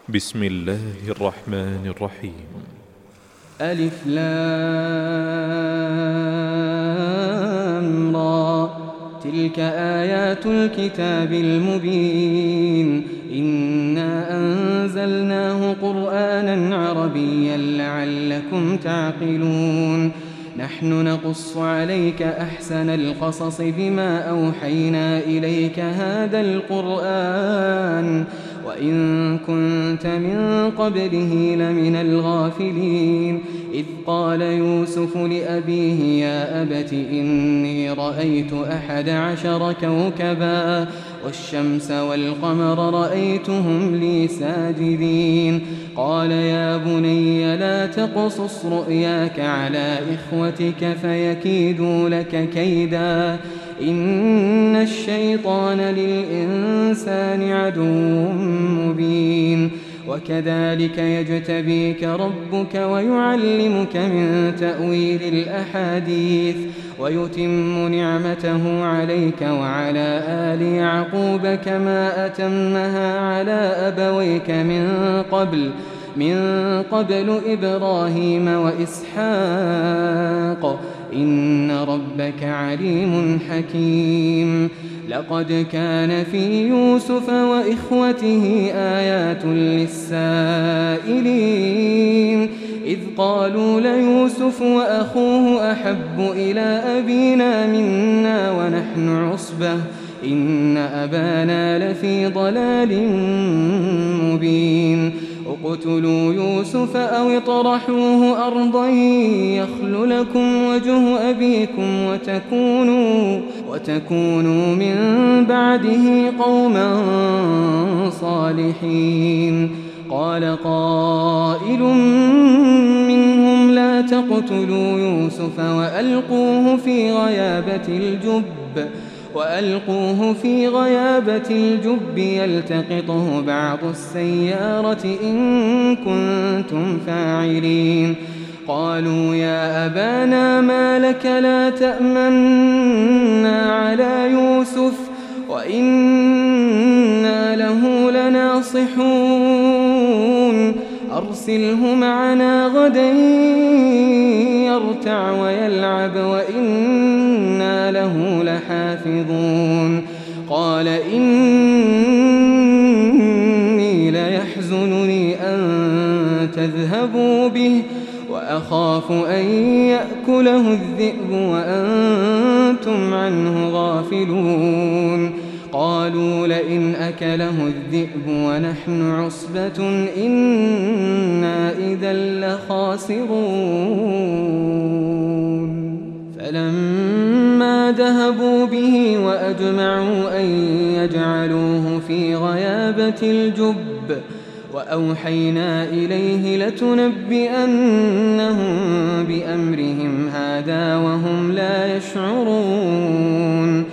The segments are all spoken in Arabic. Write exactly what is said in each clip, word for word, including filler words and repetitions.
بسم الله الرحمن الرحيم. ألف لام را، تلك آيات الكتاب المبين. إنا أنزلناه قرآنا عربيا لعلكم تعقلون. نحن نقص عليك أحسن القصص بما أوحينا إليك هذا القرآن وإن كنت من قبله لمن الغافلين. إذ قال يوسف لأبيه يا أبت إني رأيت أحد عشر كوكبا والشمس والقمر رأيتهم لي ساجدين. قال يا بني لا تقصص رؤياك على إخوتك فيكيدوا لك كيدا إن الشيطان للإنسان عدو مبين. وكذلك يجتبيك ربك ويعلمك من تأويل الأحاديث ويتم نعمته عليك وعلى آل يعقوب كما أتمها على أبويك من قبل من قبل إبراهيم وإسحاق إن ربك عليم حكيم. لقد كان في يوسف وإخوته آيات للسائلين إذ قالوا ليوسف وأخوه أحب إلى أبينا منا ونحن عصبة إن أبانا لفي ضلال مبين. اقتلوا يوسف أو اطرحوه أرضا يخل لكم وجه أبيكم وتكونوا, وتكونوا من بعده قوما صالحين. قال قائل منهم لا تقتلوا يوسف وألقوه في غيابة الجب وألقوه في غيابة الجب يلتقطه بعض السيارة إن كنتم فاعلين. قالوا يا أبانا ما لك لا تأمنا على يوسف وإنا له لناصحون أرسله معنا غدا يرتع ويلعب وإنا له لحافظون. قال إني ليحزنني أن تذهبوا به وأخاف أن يأكله الذئب وأنتم عنه غافلون. قالوا لئن أكله الذئب ونحن عصبة إنا إذا لخاسرون. فلما ذهبوا به وأجمعوا أن يجعلوه في غيابة الجب وأوحينا إليه لتنبئنهم بأمرهم هذا وهم لا يشعرون.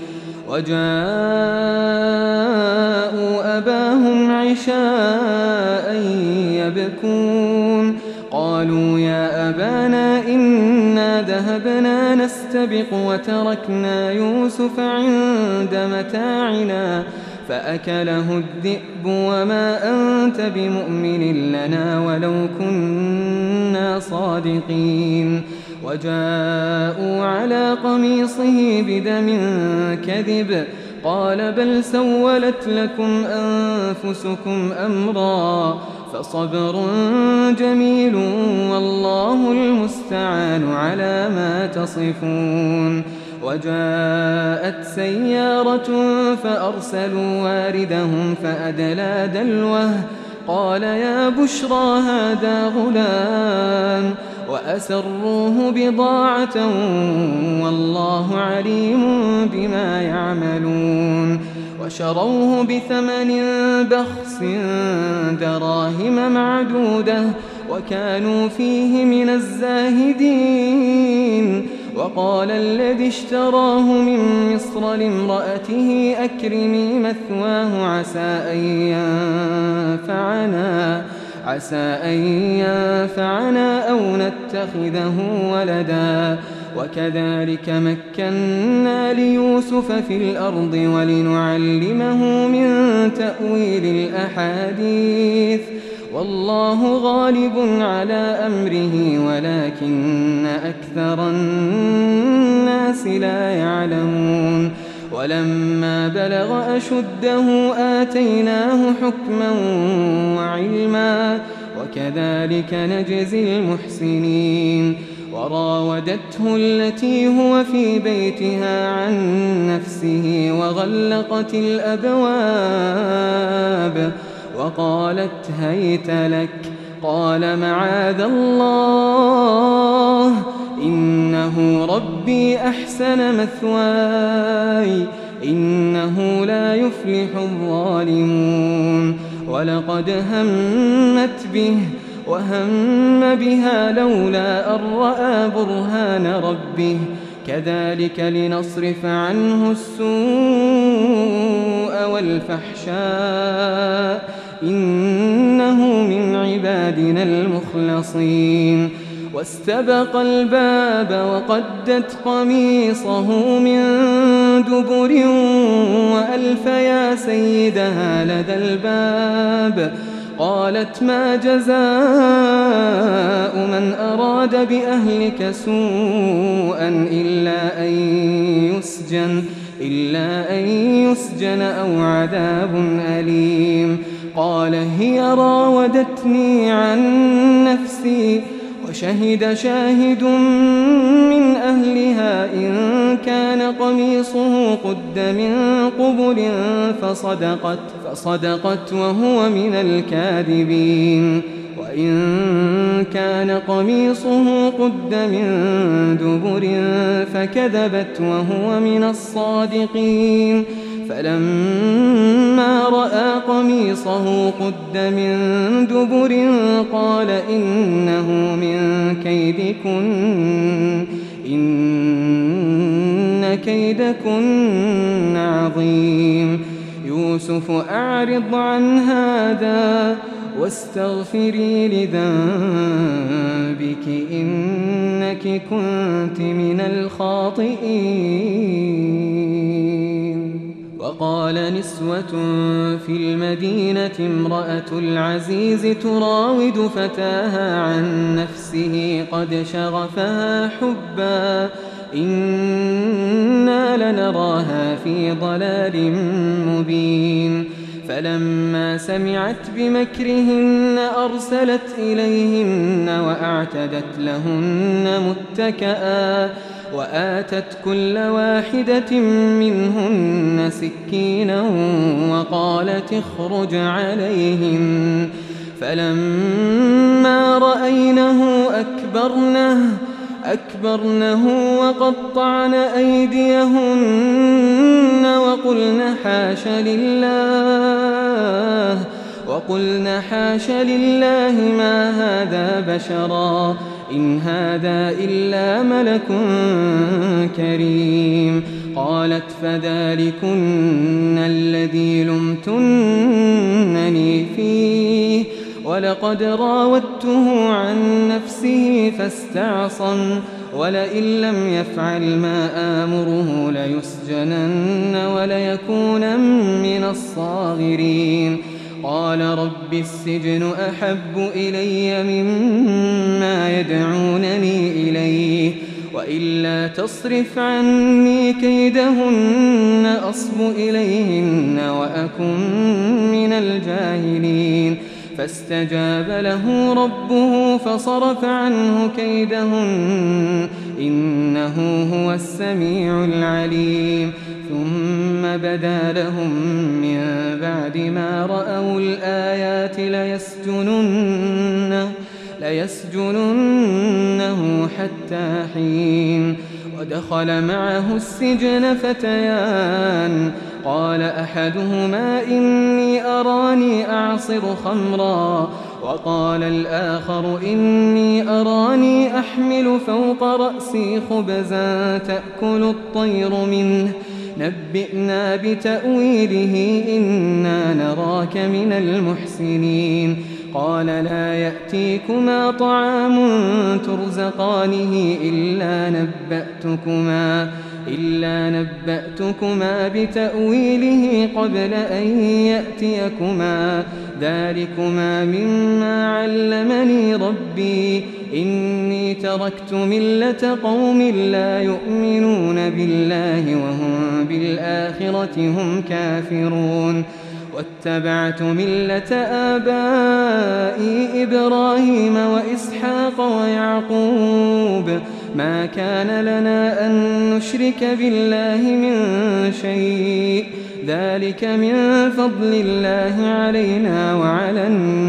وجاءوا أباهم عشاء يبكون. قالوا يا أبانا إنا ذهبنا نستبق وتركنا يوسف عند متاعنا فأكله الذئب وما أنت بمؤمن لنا ولو كنا صادقين. وجاءوا على قميصه بدم كذب قال بل سولت لكم أنفسكم أمرا فصبر جميل والله المستعان على ما تصفون. وجاءت سيارة فأرسلوا واردهم فأدلى دلوه قال يا بشرى هذا غلام وأسروه بضاعة والله عليم بما يعملون. وشروه بثمن بخس دراهم معدودة وكانوا فيه من الزاهدين. وقال الذي اشتراه من مصر لامرأته أكرمي مثواه عسى أن ينفعنا عسى أن ينفعنا أو نتخذه ولدا. وكذلك مكنا ليوسف في الأرض ولنعلمه من تأويل الأحاديث والله غالب على أمره ولكن أكثر الناس لا يعلمون ولما بلغ أشده آتيناه حكما وعلما وكذلك نجزي المحسنين وراودته التي هو في بيتها عن نفسه وغلقت الأبواب وقالت هيت لك قال معاذ الله إنه ربي أحسن مثواي إنه لا يفلح الظالمون ولقد همت به وهم بها لولا أن رأى برهان ربه كذلك لنصرف عنه السوء والفحشاء إنه من عبادنا المخلصين واستبق الباب وقدت قميصه من دبر وألف يا سيدها لدى الباب قالت ما جزاء من أراد بأهلك سوءا إلا أن يسجن إلا أن يسجن أو عذاب أليم قال هي راودتني عن نفسي وشهد شاهد من أهلها إن كان قميصه قد من قبل فصدقت فصدقت وهو من الكاذبين وإن كان قميصه قد من دبر فكذبت وهو من الصادقين فلما رأى قميصه قد من دبر قال إنه من كيدكن إن كيدكن عظيم يوسف أعرض عن هذا واستغفري لذنبك إنك كنت من الخاطئين وقال نسوة في المدينة امرأة العزيز تراود فتاها عن نفسه قد شغفها حبا إنا لنراها في ضلال مبين فلما سمعت بمكرهن أرسلت إليهن وأعتدت لهن متكئا وآتت كل واحدة منهن سكينا وقالت اخرج عليهم فلما رأينه أكبرنه أكبرنه وقطعن أيديهن وقلن حاش لله وقلن حاش لله ما هذا بشرا إن هذا إلا ملك كريم قالت فذلكن الذي لمتنني فيه ولقد راودته عن نفسه فاستعصم ولئن لم يفعل ما آمره ليسجنن وليكون من الصاغرين قال رب السجن أحب إلي مما يدعونني إليه وإلا تصرف عني كيدهن أصب إليهن وأكن من الجاهلين فاستجاب له ربه فصرف عنه كيدهن إنه هو السميع العليم ثم بدا لهم من بعد ما رأوا الآيات ليسجننه, ليسجننه حتى حين ودخل معه السجن فتيان قال أحدهما إني أراني أعصر خمرا وقال الآخر إني أراني أحمل فوق رأسي خبزا تأكل الطير منه نبئنا بتأويله إنا نراك من المحسنين قال لا يأتيكما طعام ترزقانه إلا نبأتكما إلا نبأتكما بتأويله قبل أن يأتيكما ذلكما مما علمني ربي إني تركت ملة قوم لا يؤمنون بالله وهم بالآخرة هم كافرون واتبعت ملة آبائي إبراهيم وإسحاق ويعقوب ما كان لنا أن نشرك بالله من شيء ذلك من فضل الله علينا وعلى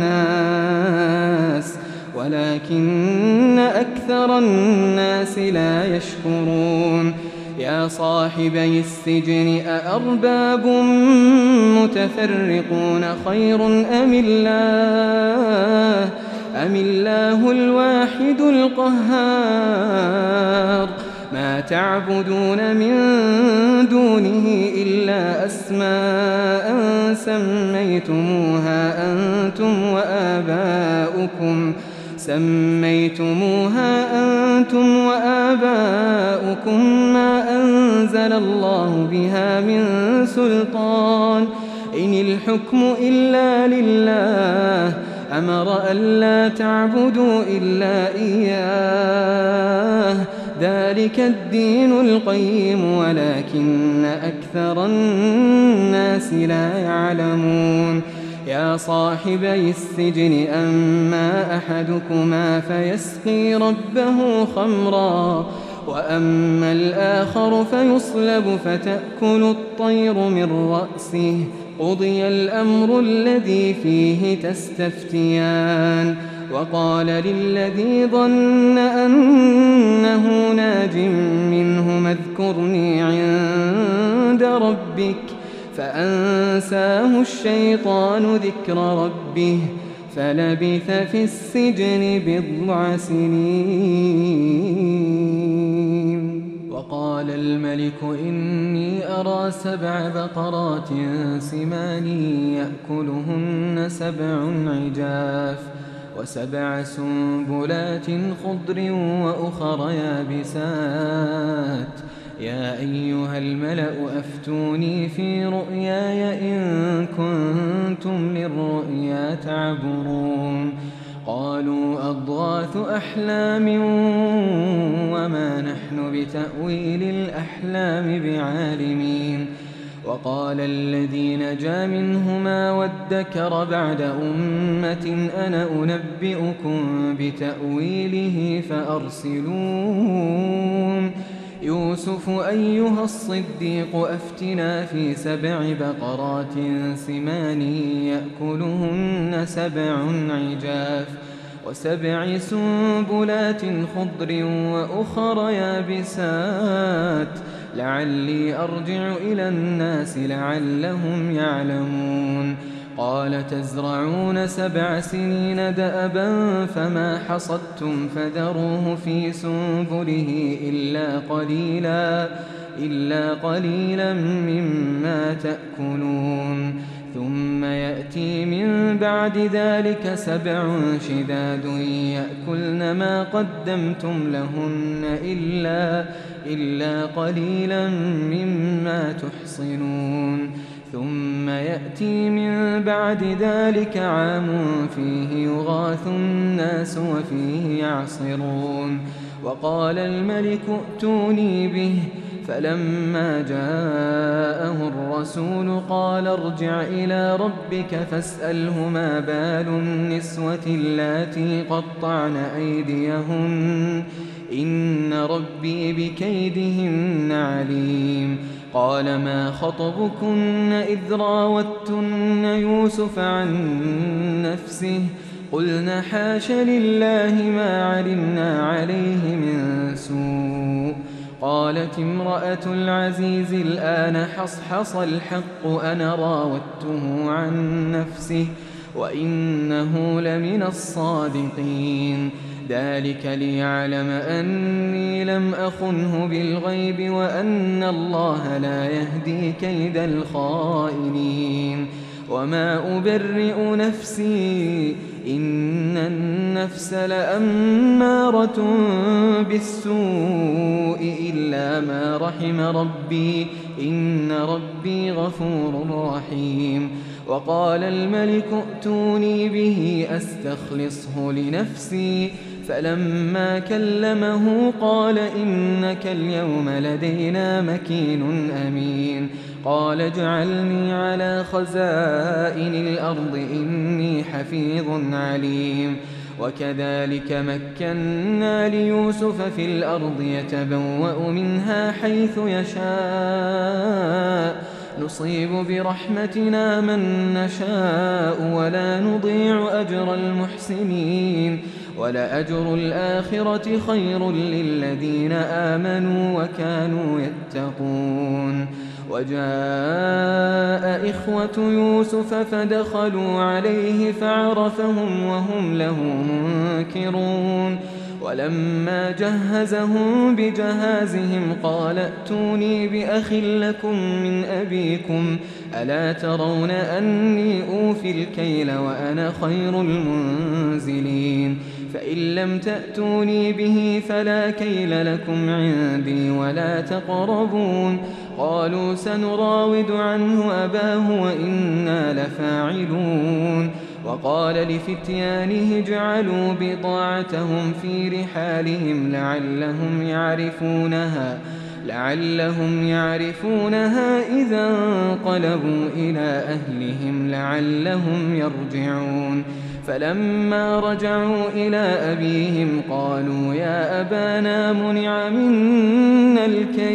الناس ولكن أكثر الناس لا يشكرون يا صاحبي السجن أأرباب متفرقون خير أم الله أم الله الواحد القهار ما تعبدون من دونه إلا أسماء سميتموها أنتم وآباؤكم سميتموها أنتم وآباؤكم ما أنزل الله بها من سلطان إن الحكم إلا لله أمر ألا تعبدوا إلا إياه ذلك الدين القيم ولكن أكثر الناس لا يعلمون يا صاحبي السجن أما أحدكما فيسقي ربه خمرا وأما الآخر فيصلب فتأكل الطير من رأسه قضي الأمر الذي فيه تستفتيان وقال للذي ظن أنه ناج منهما اذكرني عند ربك فأنساه الشيطان ذكر ربه فلبث في السجن بضع سنين وقال الملك إني أرى سبع بقرات سمان يأكلهن سبع عجاف وسبع سنبلات خضر وأخر يابسات يا أيها الملأ أفتوني في رؤياي إن كنتم للرؤيا تعبرون قالوا أضغاث أحلام وما نحن بتأويل الأحلام بعالمين وقال الذي نجا منهما وادكر بعد أمة أنا أنبئكم بتأويله فأرسلون يوسف أيها الصديق أفتنا في سبع بقرات سمان يأكلهن سبع عجاف وسبع سنبلات خضر وأخر يابسات لعلي أرجع إلى الناس لعلهم يعلمون قال تزرعون سبع سنين دأبا فما حصدتم فذروه في سنبله إلا قليلا إلا قليلا مما تأكلون ثم يأتي من بعد ذلك سبع شداد يأكلن ما قدمتم لهن إلا إلا قليلا مما تحصنون ثم يأتي من بعد ذلك عام فيه يغاث الناس وفيه يعصرون وقال الملك ائتوني به فلما جاءه الرسول قال ارجع إلى ربك فاسأله ما بال النسوة اللاتي قطعن أيديهن إن ربي بكيدهن عليم قال ما خطبكن إذ راوتن يوسف عن نفسه قلنا حاش لله ما علمنا عليه من سوء قالت امرأة العزيز الآن حصحص الحق أنا راودته عن نفسه وإنه لمن الصادقين ذلك ليعلم أني لم أخنه بالغيب وأن الله لا يهدي كيد الخائنين وما أبرئ نفسي إن النفس لأمارة بالسوء إلا ما رحم ربي إن ربي غفور رحيم وقال الملك ائتوني به أستخلصه لنفسي فلما كلمه قال إنك اليوم لدينا مكين أمين قال اجعلني على خزائن الأرض إني حفيظ عليم وكذلك مكنا ليوسف في الأرض يتبوأ منها حيث يشاء نصيب برحمتنا من نشاء ولا نضيع أجر المحسنين ولأجر الآخرة خير للذين آمنوا وكانوا يتقون وجاء إخوة يوسف فدخلوا عليه فعرفهم وهم له منكرون ولما جهزهم بجهازهم قال ائتوني بأخ لكم من أبيكم ألا ترون أني أوفي الكيل وأنا خير المنزلين فإن لم تأتوني به فلا كيل لكم عندي ولا تقربون قالوا سنراود عنه أباه وإنا لفاعلون وقال لفتيانه اجعلوا بضاعتهم في رحالهم لعلهم يعرفونها لعلهم يعرفونها إذا انقلبوا إلى أهلهم لعلهم يرجعون فلما رجعوا إلى أبيهم قالوا يا أبانا منع منا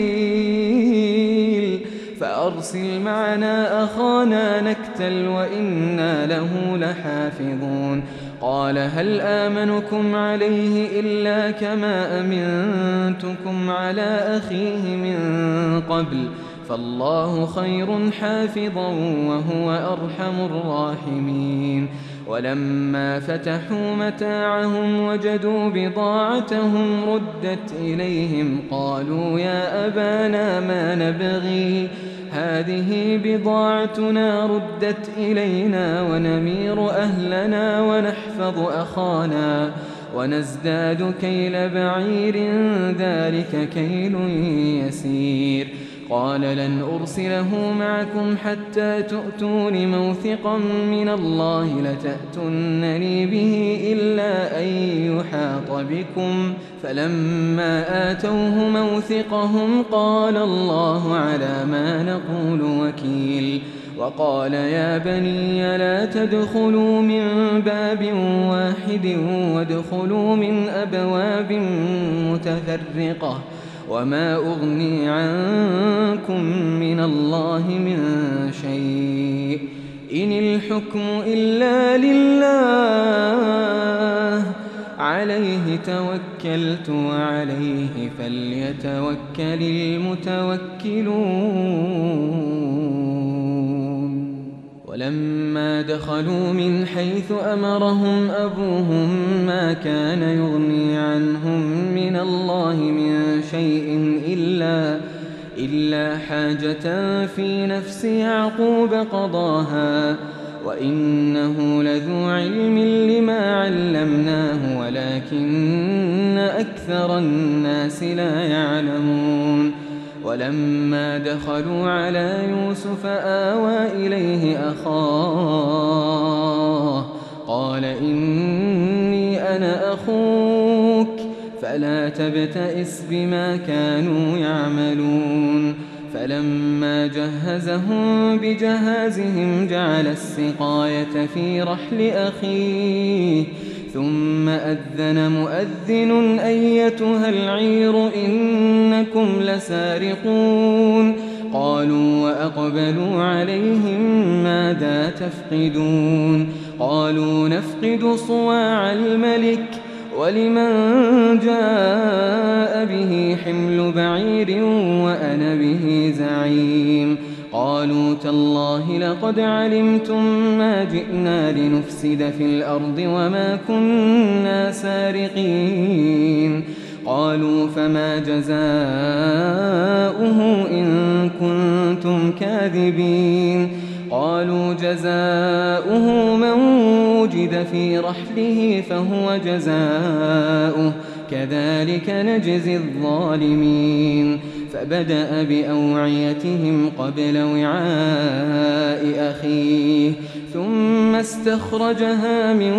الكيل فأرسل معنا أخانا نكتل وإنا له لحافظون قال هل آمنكم عليه إلا كما أمنتكم على أخيه من قبل فالله خير حافظا وهو أرحم الراحمين ولما فتحوا متاعهم وجدوا بضاعتهم ردت إليهم قالوا يا أبانا ما نبغي هذه بضاعتنا ردت إلينا ونمير أهلنا ونحفظ أخانا ونزداد كيل بعير ذلك كيل يسير قال لن أرسله معكم حتى تؤتون موثقا من الله لتأتونني به إلا أن يحاط بكم فلما آتوه موثقهم قال الله على ما نقول وكيل وقال يا بني لا تدخلوا من باب واحد وادخلوا من أبواب متفرقة وما أغني عنكم من الله من شيء إن الحكم إلا لله عليه توكلت وعليه فليتوكل المتوكلون ولما دخلوا من حيث أمرهم أبوهم ما كان يغني عنهم من الله من شيء إلا إلا حاجة في نفس يعقوب قضاها وإنه لذو علم لما علمناه ولكن أكثر الناس لا يعلمون ولما دخلوا على يوسف آوى إليه أخاه قال إني أنا أخوك فلا تبتئس بما كانوا يعملون فلما جهزهم بجهازهم جعل السقاية في رحل أخيه ثم أذن مؤذن أيتها العير إنكم لسارقون قالوا وأقبلوا عليهم ماذا تفقدون قالوا نفقد صواع الملك ولمن جاء به حمل بعير وأنا به زعيم قالوا تالله لقد علمتم ما جئنا لنفسد في الأرض وما كنا سارقين قالوا فما جزاؤه إن كنتم كاذبين قالوا جزاؤه من وجد في رحله فهو جزاؤه كذلك نجزي الظالمين فبدأ بأوعيتهم قبل وعاء أخيه ثم استخرجها من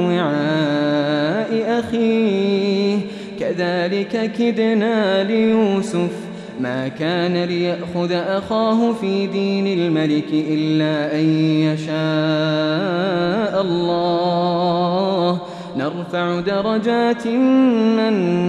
وعاء أخيه كذلك كدنا ليوسف ما كان ليأخذ أخاه في دين الملك إلا أن يشاء الله نرفع درجات من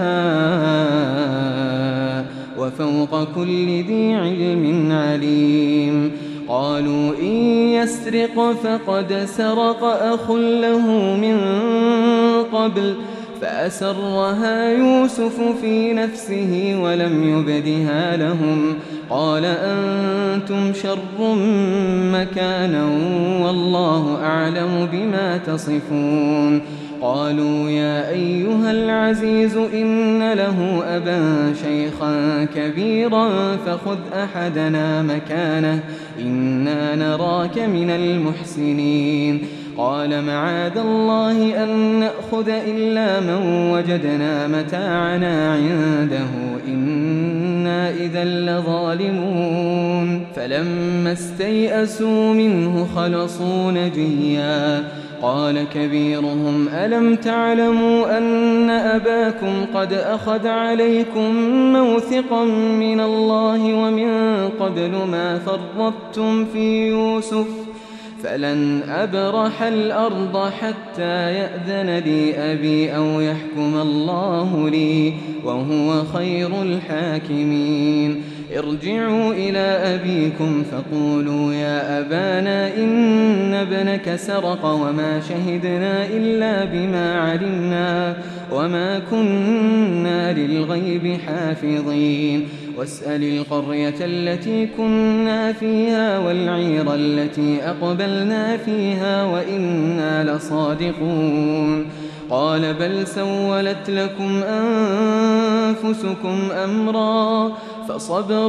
نشاء وفوق كل ذي علم عليم قالوا إن يسرق فقد سرق أخ له من قبل فأسرها يوسف في نفسه ولم يبدها لهم قال أنتم شر مكانا والله أعلم بما تصفون قالوا يا أيها العزيز إن له أبا شيخا كبيرا فخذ أحدنا مكانه إنا نراك من المحسنين قال معاذ الله أن نأخذ إلا من وجدنا متاعنا عنده إنا إذا لظالمون فلما استيئسوا منه خلصوا نجيا قال كبيرهم ألم تعلموا أن أباكم قد أخذ عليكم موثقا من الله ومن قبل ما فرطتم في يوسف فلن أبرح الأرض حتى يأذن لي أبي أو يحكم الله لي وهو خير الحاكمين ارجعوا إلى أبيكم فقولوا يا أبانا إن ابنك سرق وما شهدنا إلا بما علمنا وما كنا للغيب حافظين واسأل القرية التي كنا فيها والعير التي أقبلنا فيها وإنا لصادقون قال بل سولت لكم أنفسكم أمرا فصبر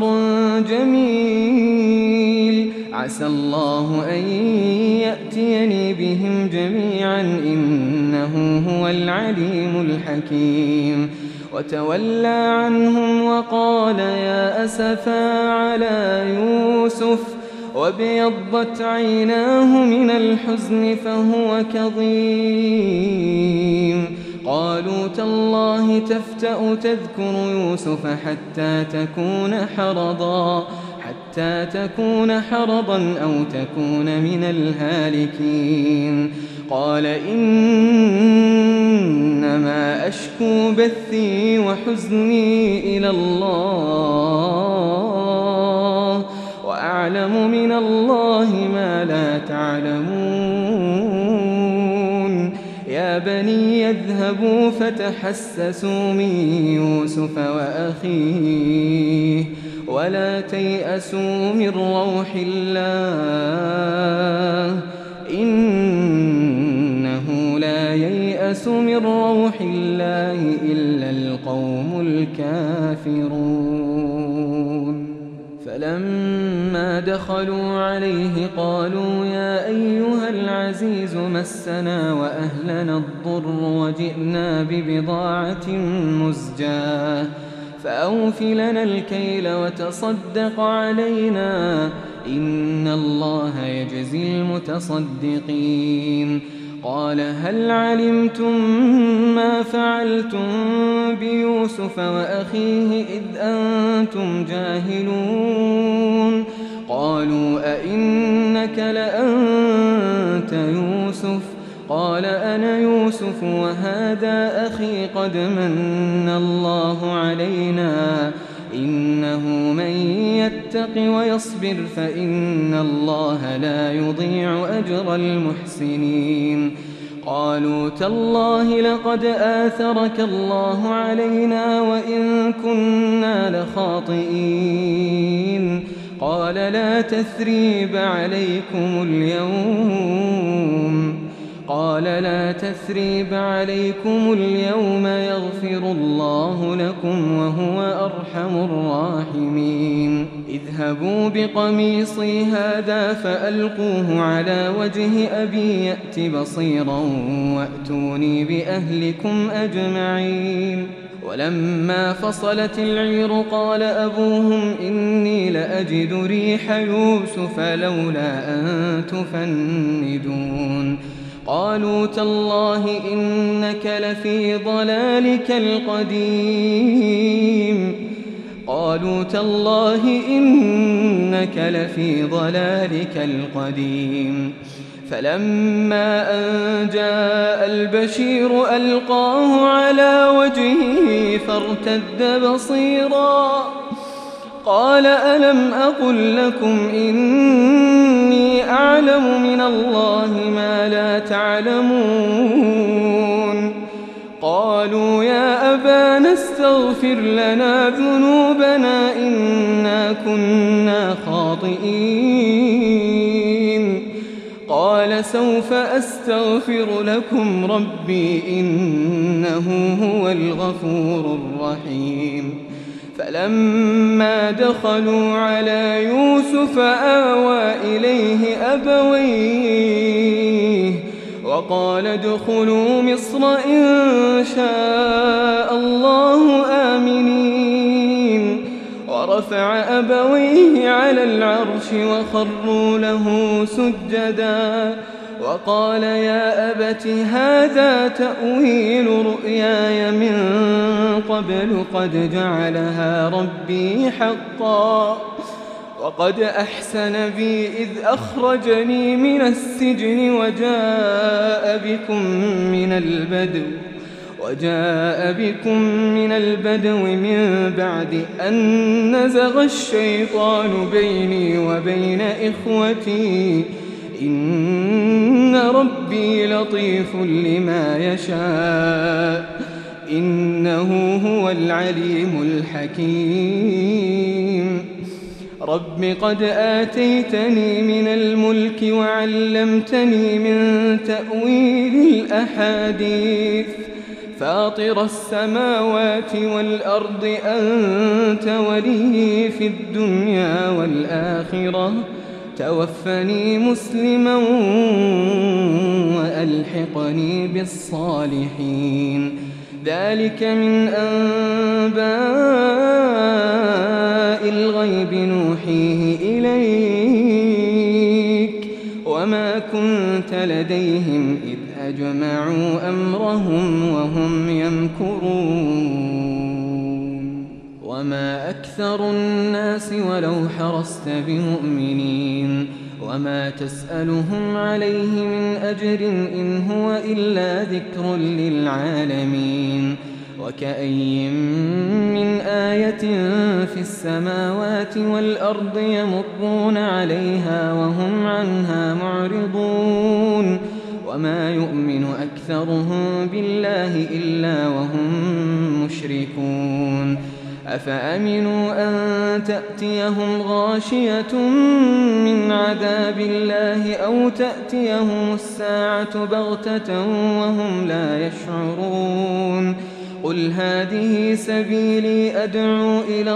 جميل عسى الله أن يأتيني بهم جميعا إنه هو العليم الحكيم وتولى عنهم وقال يا أسفا على يوسف وابيضت عيناه من الحزن فهو كظيم قالوا تالله تفتأ تذكر يوسف حتى تكون حرضا حتى تكون حرضا أو تكون من الهالكين قال إنما أشكو بثي وحزني إلى الله وأعلم من الله ما لا تعلمون يا بني يذهبوا فتحسسوا من يوسف وأخيه ولا تيأسوا من روح الله إنه لا ييأس من روح الله إلا القوم الكافرون فلما دخلوا عليه قالوا يا أيها العزيز مسنا وأهلنا الضر وجئنا ببضاعة مزجاة فأوف لنا الكيل وتصدق علينا إن الله يجزي المتصدقين قال هل علمتم ما فعلتم بيوسف وأخيه إذ أنتم جاهلون قالوا أئنك لأنت يوسف قال أنا يوسف وهذا أخي قد من الله علينا إنه من يتق ويصبر فإن الله لا يضيع أجر المحسنين قالوا تالله لقد آثرك الله علينا وإن كنا لخاطئين قال لا تثريب عليكم اليوم قال لا تثريب عليكم اليوم يغفر الله لكم وهو أرحم الراحمين اذهبوا بقميصي هذا فألقوه على وجه أبي يأت بصيرا وأتوني بأهلكم أجمعين ولما فصلت العير قال أبوهم إني لأجد ريح يوسف لولا أن تفندون قالوا تالله إنك لفي ضلالك القديم قالوا تالله إنك لفي ضلالك القديم فلما أن جاء البشير ألقاه على وجهه فارتد بصيرا قال ألم أقل لكم إني أعلم من الله ما لا تعلمون قالوا يا أبانا استغفر لنا ذنوبنا إنا كنا خاطئين قال سوف أستغفر لكم ربي إنه هو الغفور الرحيم فلما دخلوا على يوسف آوى إليه أبويه وقال ادخلوا مصر إن شاء الله آمنين ورفع أبويه على العرش وخروا له سجدا وقال يا أبت هذا تأويل رؤياي من قبل قد جعلها ربي حقا وقد أحسن بي إذ أخرجني من السجن وجاء بكم من البدو وجاء بكم من البدو من بعد أن نزغ الشيطان بيني وبين إخوتي إن ربي لطيف لما يشاء إنه هو العليم الحكيم رب قد آتيتني من الملك وعلمتني من تأويل الأحاديث فاطر السماوات والأرض أنت ولي في الدنيا والآخرة توفني مسلما وألحقني بالصالحين ذلك من أنباء الغيب نوحيه إليك وما كنت لديهم إذ أجمعوا أمرهم وهم يمكرون وما أكثر الناس ولو حرصت بمؤمنين وما تسألهم عليه من أجر إن هو إلا ذكر للعالمين وكأي من آية في السماوات والأرض يمرون عليها وهم عنها معرضون وما يؤمن أكثرهم بالله إلا وهم مشركون أفأمنوا أن تأتيهم غاشية من عذاب الله أو تأتيهم الساعة بغتة وهم لا يشعرون قل هذه سبيلي أدعو إلى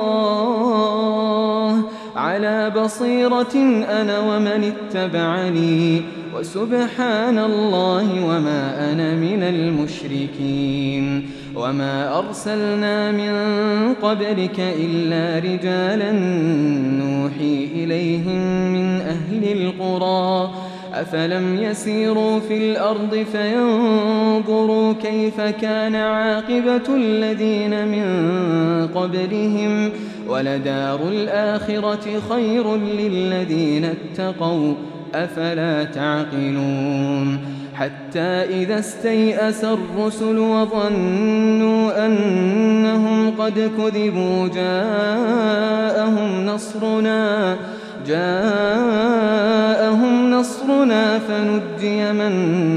الله على بصيرة أنا ومن اتبعني وسبحان الله وما أنا من المشركين وما أرسلنا من قبلك إلا رجالا نوحي إليهم من أهل القرى أفلم يسيروا في الأرض فينظروا كيف كان عاقبة الذين من قبلهم ولدار الآخرة خير للذين اتقوا أفلا تعقلون حتى إذا استيأس الرسل وظنوا أنهم قد كذبوا جاءهم نصرنا جاءهم نصرنا فنجي من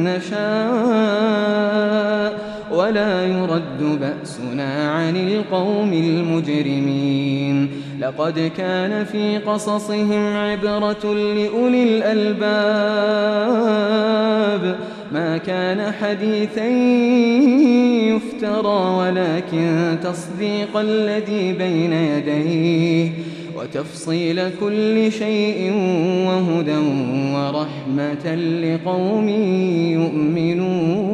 نشاء ولا يرد بأسنا عن القوم المجرمين لقد كان في قصصهم عبرة لأولي الألباب ما كان حديثا يفترى ولكن تصديق الذي بين يديه وتفصيل كل شيء وهدى ورحمة لقوم يؤمنون